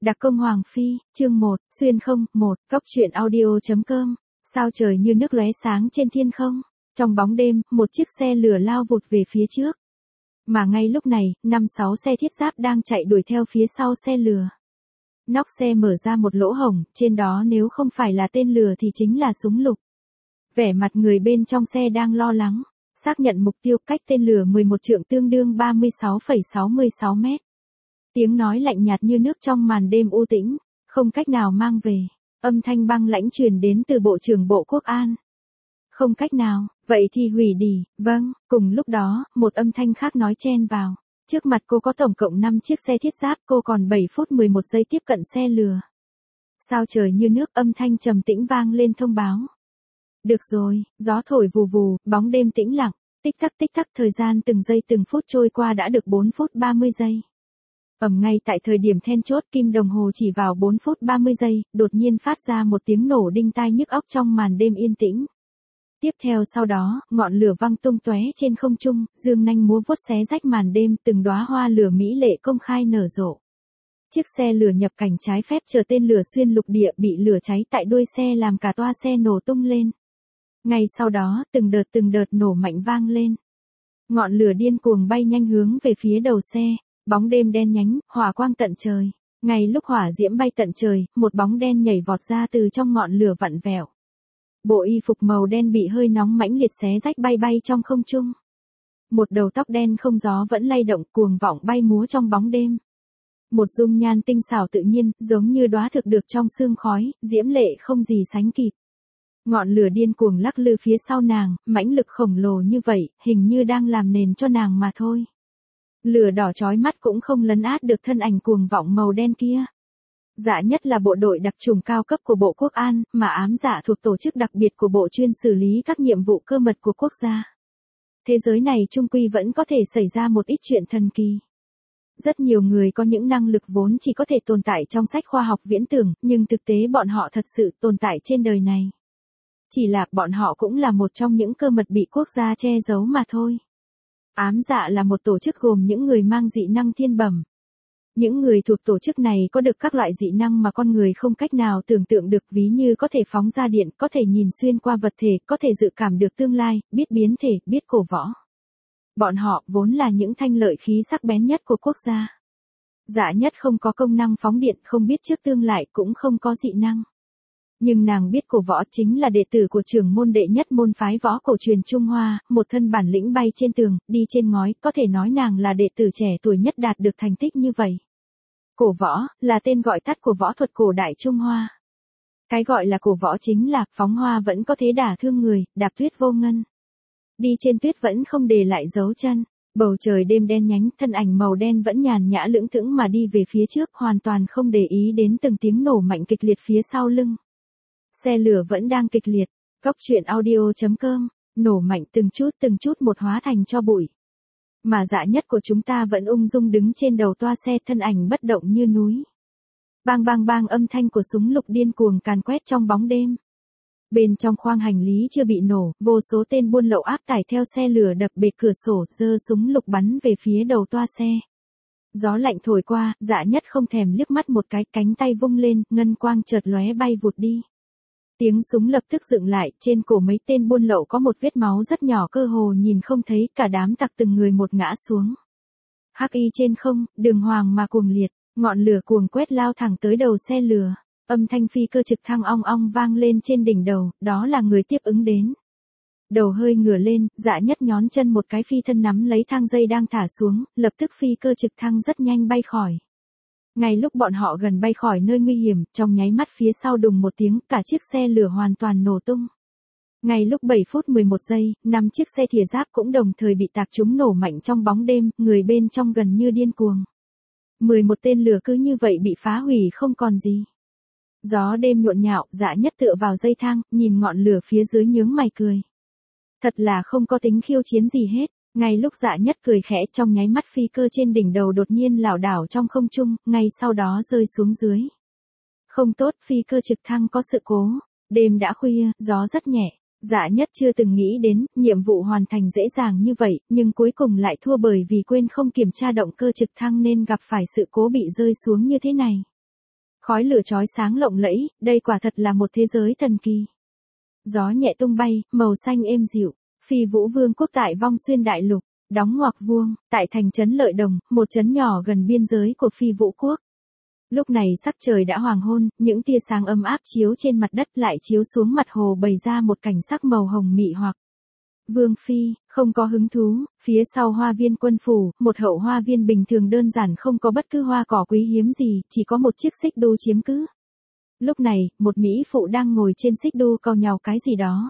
Đặc công Hoàng Phi, chương 1, xuyên không, 1, Cóc truyện audio.com, sao trời như nước lóe sáng trên thiên không. Trong bóng đêm, một chiếc xe lửa lao vụt về phía trước. Mà ngay lúc này, 5-6 xe thiết giáp đang chạy đuổi theo phía sau xe lửa. Nóc xe mở ra một lỗ hổng, trên đó nếu không phải là tên lửa thì chính là súng lục. Vẻ mặt người bên trong xe đang lo lắng, xác nhận mục tiêu cách tên lửa 11 trượng tương đương 36,66 mét. Tiếng nói lạnh nhạt như nước trong màn đêm u tĩnh, không cách nào mang về. Âm thanh băng lãnh truyền đến từ Bộ trưởng Bộ Quốc an. Không cách nào, vậy thì hủy đi, vâng. Cùng lúc đó, một âm thanh khác nói chen vào. Trước mặt cô có tổng cộng 5 chiếc xe thiết giáp, cô còn 7 phút 11 giây tiếp cận xe lửa. Sao trời như nước, âm thanh trầm tĩnh vang lên thông báo. Được rồi, gió thổi vù vù, bóng đêm tĩnh lặng, tích tắc, thời gian từng giây từng phút trôi qua đã được 4 phút 30 giây. Ngay tại thời điểm then chốt, kim đồng hồ chỉ vào 4 phút 30 giây, đột nhiên phát ra một tiếng nổ đinh tai nhức óc trong màn đêm yên tĩnh. Tiếp theo sau đó, ngọn lửa văng tung tóe trên không trung, dương nanh múa vuốt xé rách màn đêm, từng đóa hoa lửa mỹ lệ công khai nở rộ. Chiếc xe lửa nhập cảnh trái phép chở tên lửa xuyên lục địa bị lửa cháy tại đuôi xe làm cả toa xe nổ tung lên. Ngay sau đó, từng đợt nổ mạnh vang lên. Ngọn lửa điên cuồng bay nhanh hướng về phía đầu xe. Bóng đêm đen nhánh, hỏa quang tận trời. Ngay lúc hỏa diễm bay tận trời, một bóng đen nhảy vọt ra từ trong ngọn lửa vặn vẹo. Bộ y phục màu đen bị hơi nóng mãnh liệt xé rách bay trong không trung. Một đầu tóc đen không gió vẫn lay động cuồng vọng bay múa trong bóng đêm. Một dung nhan tinh xảo tự nhiên, giống như đóa thực được trong sương khói, diễm lệ không gì sánh kịp. Ngọn lửa điên cuồng lắc lư phía sau nàng, mãnh lực khổng lồ như vậy, hình như đang làm nền cho nàng mà thôi. Lửa đỏ chói mắt cũng không lấn át được thân ảnh cuồng vọng màu đen kia. Dạ nhất là bộ đội đặc trùng cao cấp của Bộ Quốc an, mà ám dạ thuộc tổ chức đặc biệt của Bộ chuyên xử lý các nhiệm vụ cơ mật của quốc gia. Thế giới này chung quy vẫn có thể xảy ra một ít chuyện thần kỳ. Rất nhiều người có những năng lực vốn chỉ có thể tồn tại trong sách khoa học viễn tưởng, nhưng thực tế bọn họ thật sự tồn tại trên đời này. Chỉ là bọn họ cũng là một trong những cơ mật bị quốc gia che giấu mà thôi. Ám dạ là một tổ chức gồm những người mang dị năng thiên bẩm. Những người thuộc tổ chức này có được các loại dị năng mà con người không cách nào tưởng tượng được, ví như có thể phóng ra điện, có thể nhìn xuyên qua vật thể, có thể dự cảm được tương lai, biết biến thể, biết cổ võ. Bọn họ vốn là những thanh lợi khí sắc bén nhất của quốc gia. Dạ nhất không có công năng phóng điện, không biết trước tương lai, cũng không có dị năng. Nhưng nàng biết cổ võ, chính là đệ tử của trưởng môn đệ nhất môn phái võ cổ truyền Trung Hoa, một thân bản lĩnh bay trên tường, đi trên ngói, có thể nói nàng là đệ tử trẻ tuổi nhất đạt được thành tích như vậy. Cổ võ, là tên gọi tắt của võ thuật cổ đại Trung Hoa. Cái gọi là cổ võ chính là, phóng hoa vẫn có thể đả thương người, đạp tuyết vô ngân. Đi trên tuyết vẫn không để lại dấu chân. Bầu trời đêm đen nhánh, thân ảnh màu đen vẫn nhàn nhã lững thững mà đi về phía trước, hoàn toàn không để ý đến từng tiếng nổ mạnh kịch liệt phía sau lưng. Xe lửa vẫn đang kịch liệt, Cóc truyện audio.com, nổ mạnh từng chút một hóa thành tro bụi. Mà dạ nhất của chúng ta vẫn ung dung đứng trên đầu toa xe, thân ảnh bất động như núi. Bang, âm thanh của súng lục điên cuồng càn quét trong bóng đêm. Bên trong khoang hành lý chưa bị nổ, vô số tên buôn lậu áp tải theo xe lửa đập bể cửa sổ, giơ súng lục bắn về phía đầu toa xe. Gió lạnh thổi qua, dạ nhất không thèm liếc mắt một cái, cánh tay vung lên, ngân quang chợt lóe bay vụt đi. Tiếng súng lập tức dựng lại, trên cổ mấy tên buôn lậu có một vết máu rất nhỏ, cơ hồ nhìn không thấy, cả đám tặc từng người một ngã xuống. Hắc y trên không, đường hoàng mà cuồng liệt, ngọn lửa cuồng quét lao thẳng tới đầu xe lửa. Âm thanh phi cơ trực thăng ong ong vang lên trên đỉnh đầu, đó là người tiếp ứng đến. Đầu hơi ngửa lên, dạ nhất nhón chân một cái, phi thân nắm lấy thang dây đang thả xuống, lập tức phi cơ trực thăng rất nhanh bay khỏi. Ngay lúc bọn họ gần bay khỏi nơi nguy hiểm, trong nháy mắt phía sau đùng một tiếng, cả chiếc xe lửa hoàn toàn nổ tung. Ngay lúc 7 phút 11 giây, 5 chiếc xe thìa giáp cũng đồng thời bị tạc trúng nổ mạnh trong bóng đêm, người bên trong gần như điên cuồng. 11 tên lửa cứ như vậy bị phá hủy không còn gì. Gió đêm nhộn nhạo, dạ nhất tựa vào dây thang, nhìn ngọn lửa phía dưới nhướng mày cười. Thật là không có tính khiêu chiến gì hết. Ngay lúc dạ nhất cười khẽ, trong nháy mắt phi cơ trên đỉnh đầu đột nhiên lảo đảo trong không trung, ngay sau đó rơi xuống dưới. Không tốt, phi cơ trực thăng có sự cố. Đêm đã khuya, gió rất nhẹ. Dạ nhất chưa từng nghĩ đến, nhiệm vụ hoàn thành dễ dàng như vậy, nhưng cuối cùng lại thua bởi vì quên không kiểm tra động cơ trực thăng nên gặp phải sự cố bị rơi xuống như thế này. Khói lửa chói sáng lộng lẫy, đây quả thật là một thế giới thần kỳ. Gió nhẹ tung bay, màu xanh êm dịu. Phi Vũ Vương quốc tại Vong Xuyên Đại Lục, đóng ngoặc vuông, tại thành trấn Lợi Đồng, một trấn nhỏ gần biên giới của Phi Vũ quốc. Lúc này sắc trời đã hoàng hôn, những tia sáng ấm áp chiếu trên mặt đất lại chiếu xuống mặt hồ bày ra một cảnh sắc màu hồng mị hoặc. Vương Phi, không có hứng thú, phía sau hoa viên quân phủ, một hậu hoa viên bình thường đơn giản không có bất cứ hoa cỏ quý hiếm gì, chỉ có một chiếc xích đu chiếm cứ. Lúc này, một mỹ phụ đang ngồi trên xích đu cau nhàu cái gì đó.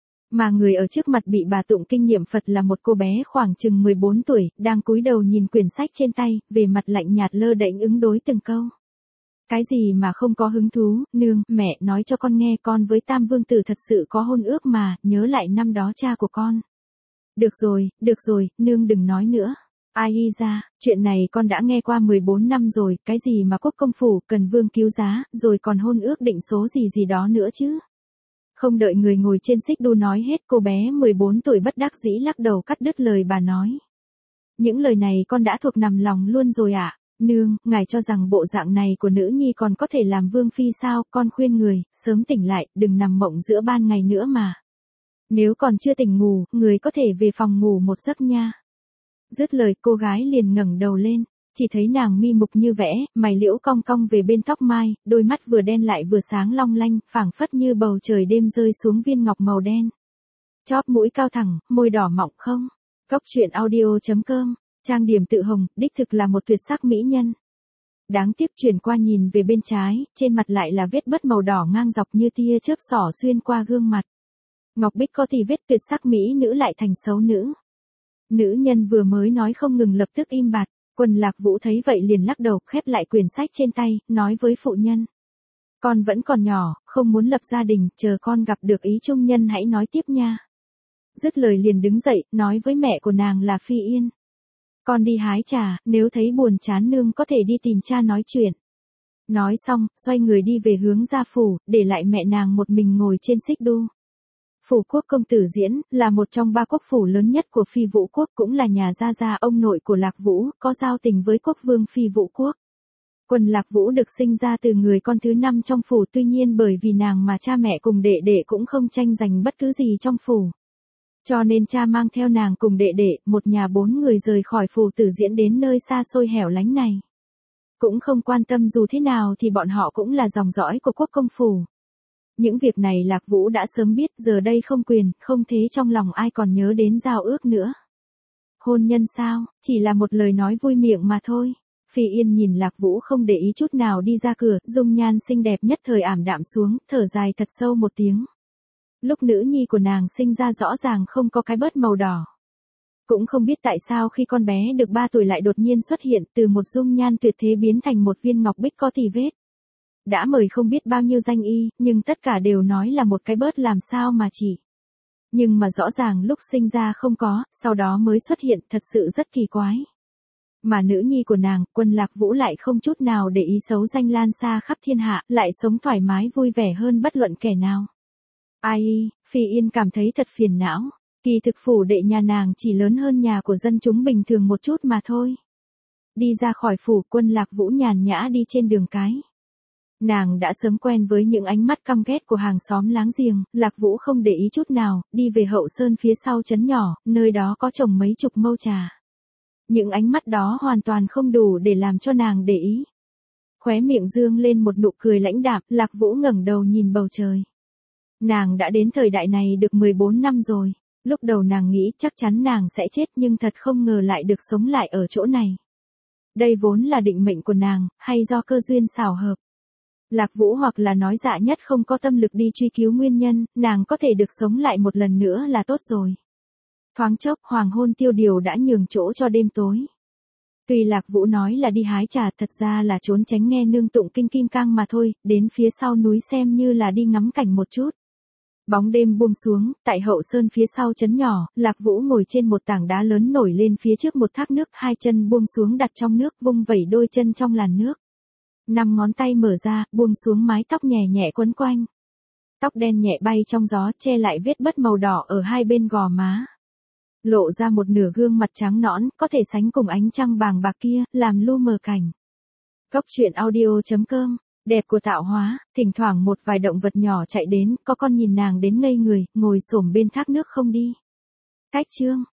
Mà người ở trước mặt bị bà tụng kinh nghiệm Phật là một cô bé khoảng chừng 14 tuổi, đang cúi đầu nhìn quyển sách trên tay, về mặt lạnh nhạt lơ đễnh ứng đối từng câu. Cái gì mà không có hứng thú, nương, mẹ nói cho con nghe, con với Tam Vương Tử thật sự có hôn ước mà, nhớ lại năm đó cha của con. Được rồi, nương đừng nói nữa. Ai ra, chuyện này con đã nghe qua 14 năm rồi, cái gì mà quốc công phủ, cần vương cứu giá, rồi còn hôn ước định số gì đó nữa chứ. Không đợi người ngồi trên xích đu nói hết, cô bé 14 tuổi bất đắc dĩ lắc đầu cắt đứt lời bà nói. Những lời này con đã thuộc nằm lòng luôn rồi ạ. Nương, ngài cho rằng bộ dạng này của nữ nhi còn có thể làm vương phi sao, con khuyên người, sớm tỉnh lại, đừng nằm mộng giữa ban ngày nữa mà. Nếu còn chưa tỉnh ngủ, người có thể về phòng ngủ một giấc nha. Dứt lời cô gái liền ngẩng đầu lên, chỉ thấy nàng mi mục như vẽ, mày liễu cong cong về bên tóc mai, đôi mắt vừa đen lại vừa sáng long lanh, phảng phất như bầu trời đêm rơi xuống viên ngọc màu đen. Chóp mũi cao thẳng, môi đỏ mọng không. Cốc truyện audio.com, trang điểm tự hồng, đích thực là một tuyệt sắc mỹ nhân. Đáng tiếc chuyển qua nhìn về bên trái, trên mặt lại là vết bớt màu đỏ ngang dọc như tia chớp xỏ xuyên qua gương mặt. Ngọc Bích có thì vết tuyệt sắc mỹ nữ lại thành xấu nữ. Nữ nhân vừa mới nói không ngừng lập tức im bặt, Quần Lạc Vũ thấy vậy liền lắc đầu, khép lại quyển sách trên tay, nói với phụ nhân. Con vẫn còn nhỏ, không muốn lập gia đình, chờ con gặp được ý trung nhân hãy nói tiếp nha. Dứt lời liền đứng dậy, nói với mẹ của nàng là Phi Yên. Con đi hái trà, nếu thấy buồn chán nương có thể đi tìm cha nói chuyện. Nói xong, xoay người đi về hướng gia phủ, để lại mẹ nàng một mình ngồi trên xích đu. Phủ quốc công tử Diễn, là một trong ba quốc phủ lớn nhất của Phi Vũ quốc, cũng là nhà gia ông nội của Lạc Vũ, có giao tình với quốc vương Phi Vũ quốc. Quần Lạc Vũ được sinh ra từ người con thứ 5 trong phủ, tuy nhiên bởi vì nàng mà cha mẹ cùng đệ đệ cũng không tranh giành bất cứ gì trong phủ. Cho nên cha mang theo nàng cùng đệ đệ, một nhà 4 người rời khỏi phủ tử Diễn đến nơi xa xôi hẻo lánh này. Cũng không quan tâm dù thế nào thì bọn họ cũng là dòng dõi của quốc công phủ. Những việc này Lạc Vũ đã sớm biết, giờ đây không quyền, không thế trong lòng ai còn nhớ đến giao ước nữa. Hôn nhân sao, chỉ là một lời nói vui miệng mà thôi. Phi Yên nhìn Lạc Vũ không để ý chút nào đi ra cửa, dung nhan xinh đẹp nhất thời ảm đạm xuống, thở dài thật sâu một tiếng. Lúc nữ nhi của nàng sinh ra rõ ràng không có cái bớt màu đỏ. Cũng không biết tại sao khi con bé được 3 tuổi lại đột nhiên xuất hiện, từ một dung nhan tuyệt thế biến thành một viên ngọc bích có tì vết. Đã mời không biết bao nhiêu danh y, nhưng tất cả đều nói là một cái bớt làm sao mà chỉ. Nhưng mà rõ ràng lúc sinh ra không có, sau đó mới xuất hiện, thật sự rất kỳ quái. Mà nữ nhi của nàng, Quần Lạc Vũ lại không chút nào để ý xấu danh lan xa khắp thiên hạ, lại sống thoải mái vui vẻ hơn bất luận kẻ nào. Ai, Phi Yên cảm thấy thật phiền não, kỳ thực phủ đệ nhà nàng chỉ lớn hơn nhà của dân chúng bình thường một chút mà thôi. Đi ra khỏi phủ, Quần Lạc Vũ nhàn nhã đi trên đường cái. Nàng đã sớm quen với những ánh mắt căm ghét của hàng xóm láng giềng, Lạc Vũ không để ý chút nào, đi về hậu sơn phía sau trấn nhỏ, nơi đó có trồng mấy chục mâu trà. Những ánh mắt đó hoàn toàn không đủ để làm cho nàng để ý. Khóe miệng dương lên một nụ cười lãnh đạm, Lạc Vũ ngẩng đầu nhìn bầu trời. Nàng đã đến thời đại này được 14 năm rồi, lúc đầu nàng nghĩ chắc chắn nàng sẽ chết nhưng thật không ngờ lại được sống lại ở chỗ này. Đây vốn là định mệnh của nàng, hay do cơ duyên xảo hợp. Lạc Vũ hoặc là nói dạ nhất không có tâm lực đi truy cứu nguyên nhân, nàng có thể được sống lại một lần nữa là tốt rồi. Thoáng chốc, hoàng hôn tiêu điều đã nhường chỗ cho đêm tối. Tuy Lạc Vũ nói là đi hái trà, thật ra là trốn tránh nghe nương tụng kinh kim cang mà thôi, đến phía sau núi xem như là đi ngắm cảnh một chút. Bóng đêm buông xuống, tại hậu sơn phía sau trấn nhỏ, Lạc Vũ ngồi trên một tảng đá lớn nổi lên phía trước một thác nước, hai chân buông xuống đặt trong nước, vung vẩy đôi chân trong làn nước. 5 ngón tay mở ra, buông xuống mái tóc nhẹ nhẹ quấn quanh. Tóc đen nhẹ bay trong gió, che lại vết bớt màu đỏ ở hai bên gò má. Lộ ra một nửa gương mặt trắng nõn, có thể sánh cùng ánh trăng bàng bạc kia, làm lu mờ cảnh. Cốc truyện audio.com Đẹp của tạo hóa, thỉnh thoảng một vài động vật nhỏ chạy đến, có con nhìn nàng đến ngây người, ngồi xổm bên thác nước không đi. Cách chương